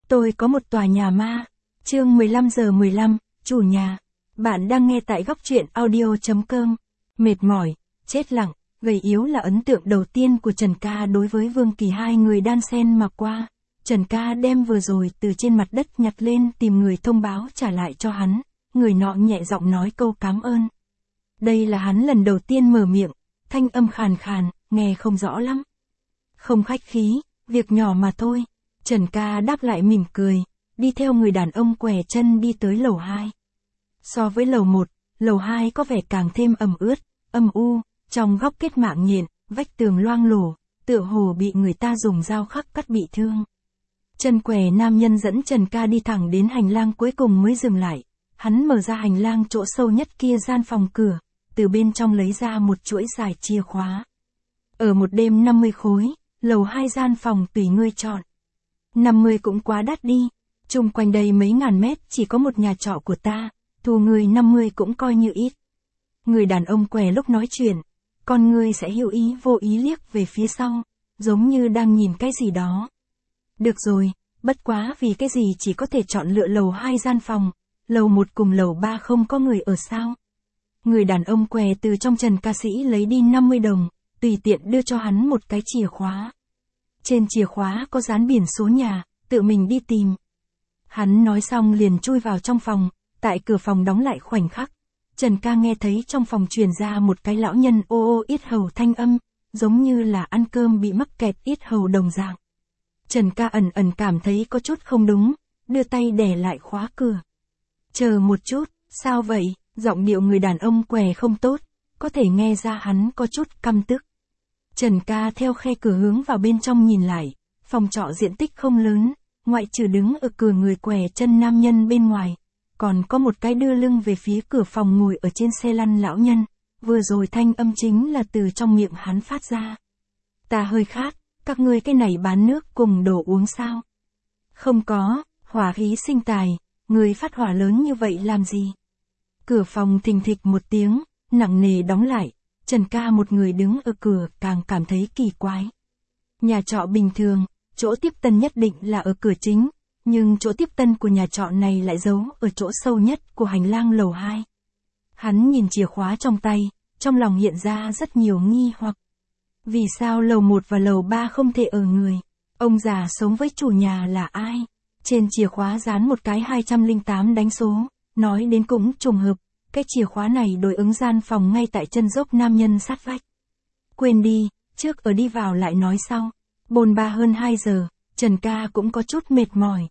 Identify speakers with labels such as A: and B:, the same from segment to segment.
A: Tôi có một tòa nhà ma. Chương 15:15, chủ nhà. Bạn đang nghe tại góc truyện audio.com. Mệt mỏi, chết lặng, gầy yếu là ấn tượng đầu tiên của Trần Ca đối với Vương Kỳ, hai người đan xen mà qua. Trần Ca đem vừa rồi từ trên mặt đất nhặt lên tìm người thông báo trả lại cho hắn. Người nọ nhẹ giọng nói câu cảm ơn. Đây là hắn lần đầu tiên mở miệng, thanh âm khàn khàn, nghe không rõ lắm. Không khách khí, việc nhỏ mà thôi. Trần Ca đáp lại mỉm cười, đi theo người đàn ông què chân đi tới lầu 2. So với lầu 1, lầu 2 có vẻ càng thêm ẩm ướt, âm u, trong góc kết mạng nhện, vách tường loang lổ, tựa hồ bị người ta dùng dao khắc cắt bị thương. Chân què nam nhân dẫn Trần Ca đi thẳng đến hành lang cuối cùng mới dừng lại. Hắn mở ra hành lang chỗ sâu nhất kia gian phòng cửa, từ bên trong lấy ra một chuỗi dài chìa khóa. Ở một đêm 50 khối, lầu 2 gian phòng tùy ngươi chọn. 50 cũng quá đắt đi, chung quanh đây mấy ngàn mét chỉ có một nhà trọ của ta, thu người 50 cũng coi như ít. Người đàn ông què lúc nói chuyện, con ngươi sẽ hữu ý vô ý liếc về phía sau, giống như đang nhìn cái gì đó. Được rồi, bất quá vì cái gì chỉ có thể chọn lựa lầu 2 gian phòng, lầu 1 cùng lầu 3 không có người ở sao? Người đàn ông què từ trong Trần Ca Sĩ lấy đi 50 đồng, tùy tiện đưa cho hắn một cái chìa khóa. Trên chìa khóa có dán biển số nhà, tự mình đi tìm. Hắn nói xong liền chui vào trong phòng, tại cửa phòng đóng lại khoảnh khắc. Trần Ca nghe thấy trong phòng truyền ra một cái lão nhân ô ô yết hầu thanh âm, giống như là ăn cơm bị mắc kẹt yết hầu đồng dạng. Trần Ca ẩn ẩn cảm thấy có chút không đúng, đưa tay đè lại khóa cửa. Chờ một chút, sao vậy? Giọng điệu người đàn ông què không tốt, có thể nghe ra hắn có chút căm tức. Trần Ca theo khe cửa hướng vào bên trong nhìn lại, phòng trọ diện tích không lớn, ngoại trừ đứng ở cửa người què chân nam nhân bên ngoài, còn có một cái đưa lưng về phía cửa phòng ngồi ở trên xe lăn lão nhân, vừa rồi thanh âm chính là từ trong miệng hắn phát ra. Ta hơi khát, các ngươi cái này bán nước cùng đồ uống sao? Không có, hỏa khí sinh tài, người phát hỏa lớn như vậy làm gì? Cửa phòng thình thịch một tiếng, nặng nề đóng lại. Trần Ca một người đứng ở cửa càng cảm thấy kỳ quái. Nhà trọ bình thường, chỗ tiếp tân nhất định là ở cửa chính, nhưng chỗ tiếp tân của nhà trọ này lại giấu ở chỗ sâu nhất của hành lang lầu 2. Hắn nhìn chìa khóa trong tay, trong lòng hiện ra rất nhiều nghi hoặc. Vì sao lầu 1 và lầu 3 không thể ở người? Ông già sống với chủ nhà là ai? Trên chìa khóa dán một cái 208 đánh số, nói đến cũng trùng hợp. Cái chìa khóa này đối ứng gian phòng ngay tại chân dốc nam nhân sát vách. Quên đi, trước ở đi vào lại nói sau. Bồn ba hơn 2 giờ, Trần Ca cũng có chút mệt mỏi.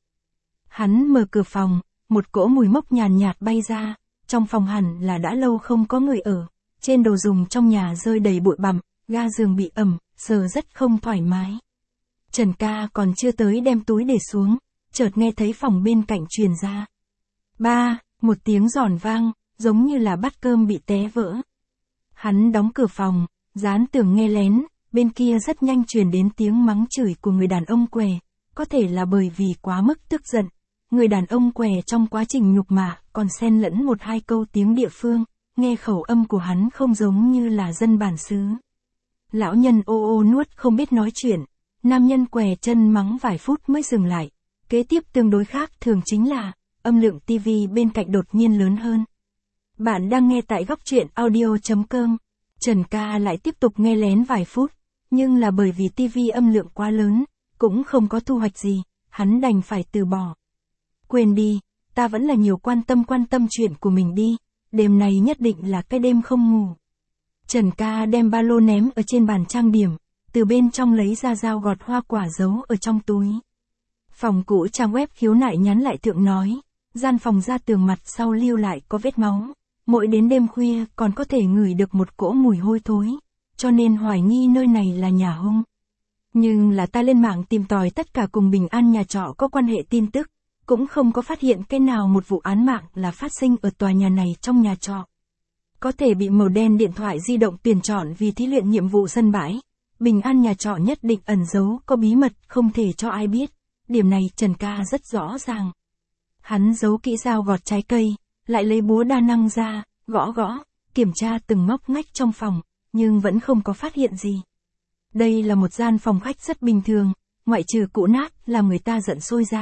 A: Hắn mở cửa phòng, một cỗ mùi mốc nhàn nhạt bay ra, trong phòng hẳn là đã lâu không có người ở. Trên đồ dùng trong nhà rơi đầy bụi bặm, ga giường bị ẩm, sờ rất không thoải mái. Trần Ca còn chưa tới đem túi để xuống, chợt nghe thấy phòng bên cạnh truyền ra. Ba, một tiếng giòn vang, giống như là bát cơm bị té vỡ. Hắn đóng cửa phòng, dán tường nghe lén, bên kia rất nhanh truyền đến tiếng mắng chửi của người đàn ông què, có thể là bởi vì quá mức tức giận. Người đàn ông què trong quá trình nhục mạ, còn xen lẫn một hai câu tiếng địa phương, nghe khẩu âm của hắn không giống như là dân bản xứ. Lão nhân ô ô nuốt không biết nói chuyện, nam nhân què chân mắng vài phút mới dừng lại. Kế tiếp tương đối khác thường chính là, âm lượng tivi bên cạnh đột nhiên lớn hơn. Bạn đang nghe tại góc truyện audio.com. Trần Ca lại tiếp tục nghe lén vài phút, nhưng là bởi vì tivi âm lượng quá lớn, cũng không có thu hoạch gì, hắn đành phải từ bỏ. Quên đi, ta vẫn là nhiều quan tâm chuyện của mình đi, đêm này nhất định là cái đêm không ngủ. Trần Ca đem ba lô ném ở trên bàn trang điểm, từ bên trong lấy ra dao gọt hoa quả giấu ở trong túi. Phòng cũ trang web khiếu nại nhắn lại thượng nói, gian phòng ra tường mặt sau lưu lại có vết máu. Mỗi đến đêm khuya còn có thể ngửi được một cỗ mùi hôi thối, cho nên hoài nghi nơi này là nhà hung. Nhưng là ta lên mạng tìm tòi tất cả cùng bình an nhà trọ có quan hệ tin tức, cũng không có phát hiện cái nào một vụ án mạng là phát sinh ở tòa nhà này trong nhà trọ. Có thể bị màu đen điện thoại di động tuyển chọn vì thí luyện nhiệm vụ sân bãi, bình an nhà trọ nhất định ẩn giấu có bí mật không thể cho ai biết, điểm này Trần Ca rất rõ ràng. Hắn giấu kỹ dao gọt trái cây, lại lấy búa đa năng ra, gõ gõ, kiểm tra từng ngóc ngách trong phòng, nhưng vẫn không có phát hiện gì. Đây là một gian phòng khách rất bình thường, ngoại trừ cũ nát làm người ta giận sôi ra,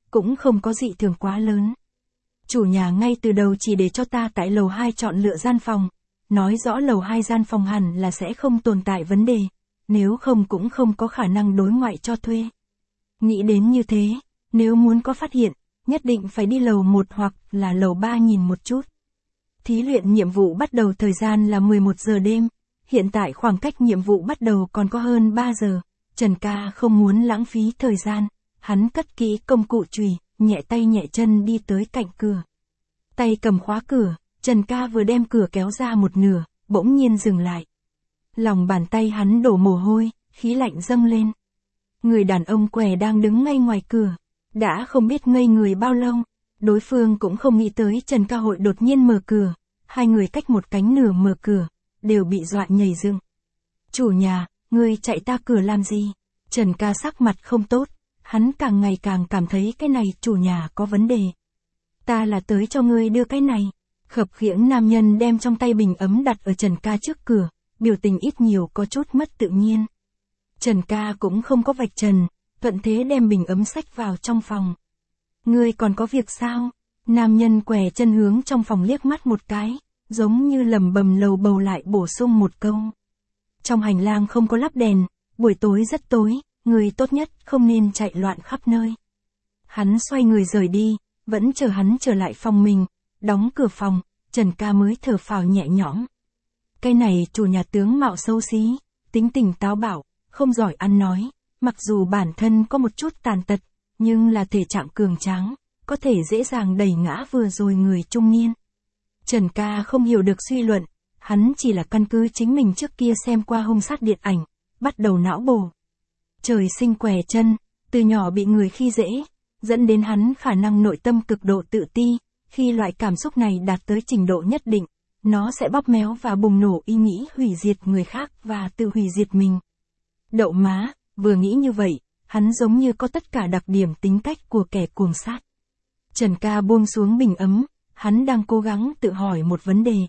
A: cũng không có dị thường quá lớn. Chủ nhà ngay từ đầu chỉ để cho ta tại lầu 2 chọn lựa gian phòng, nói rõ lầu 2 gian phòng hẳn là sẽ không tồn tại vấn đề, nếu không cũng không có khả năng đối ngoại cho thuê. Nghĩ đến như thế, nếu muốn có phát hiện, nhất định phải đi lầu 1 hoặc là lầu 3 nhìn một chút. Thí luyện nhiệm vụ bắt đầu thời gian là 11 giờ đêm, hiện tại khoảng cách nhiệm vụ bắt đầu còn có hơn 3 giờ, Trần Ca không muốn lãng phí thời gian, hắn cất kỹ công cụ chùy, nhẹ tay nhẹ chân đi tới cạnh cửa. Tay cầm khóa cửa, Trần Ca vừa đem cửa kéo ra một nửa, bỗng nhiên dừng lại. Lòng bàn tay hắn đổ mồ hôi, khí lạnh dâng lên. Người đàn ông què đang đứng ngay ngoài cửa, đã không biết ngây người bao lâu, đối phương cũng không nghĩ tới Trần Ca hội đột nhiên mở cửa, hai người cách một cánh nửa mở cửa, đều bị dọa nhảy dựng. Chủ nhà, ngươi chạy ta cửa làm gì? Trần Ca sắc mặt không tốt, hắn càng ngày càng cảm thấy cái này chủ nhà có vấn đề. Ta là tới cho ngươi đưa cái này. Khập khiễng nam nhân đem trong tay bình ấm đặt ở Trần Ca trước cửa, biểu tình ít nhiều có chút mất tự nhiên. Trần Ca cũng không có vạch trần, thuận thế đem bình ấm xách vào trong phòng. Ngươi còn có việc sao? Nam nhân què chân hướng trong phòng liếc mắt một cái, giống như lẩm bẩm lầu bầu lại bổ sung một câu. Trong hành lang không có lắp đèn, buổi tối rất tối, người tốt nhất không nên chạy loạn khắp nơi. Hắn xoay người rời đi, vẫn chờ hắn trở lại phòng mình, đóng cửa phòng, Trần Ca mới thở phào nhẹ nhõm. Cái này chủ nhà tướng mạo xấu xí, tính tình táo bạo, không giỏi ăn nói, mặc dù bản thân có một chút tàn tật, nhưng là thể trạng cường tráng, có thể dễ dàng đẩy ngã vừa rồi người trung niên. Trần Ca không hiểu được suy luận, hắn chỉ là căn cứ chính mình trước kia xem qua hung sát điện ảnh, bắt đầu não bổ. Trời sinh què chân, từ nhỏ bị người khi dễ, dẫn đến hắn khả năng nội tâm cực độ tự ti, khi loại cảm xúc này đạt tới trình độ nhất định, nó sẽ bóp méo và bùng nổ ý nghĩ hủy diệt người khác và tự hủy diệt mình. Đậu má, vừa nghĩ như vậy, hắn giống như có tất cả đặc điểm tính cách của kẻ cuồng sát. Trần Ca buông xuống bình ấm, hắn đang cố gắng tự hỏi một vấn đề.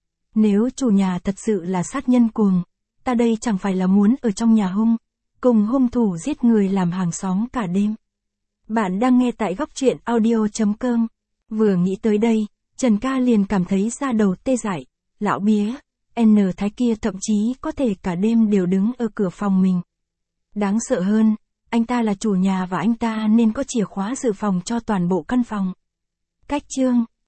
A: Nếu chủ nhà thật sự là sát nhân cuồng, ta đây chẳng phải là muốn ở trong nhà cùng hung thủ giết người làm hàng xóm cả đêm. Bạn đang nghe tại góc truyện audio.com. Vừa nghĩ tới đây, Trần Ca liền cảm thấy da đầu tê dại, lão bía, N Thái kia thậm chí có thể cả đêm đều đứng ở cửa phòng mình. Đáng sợ hơn, anh ta là chủ nhà và anh ta nên có chìa khóa dự phòng cho toàn bộ căn phòng. Cách chương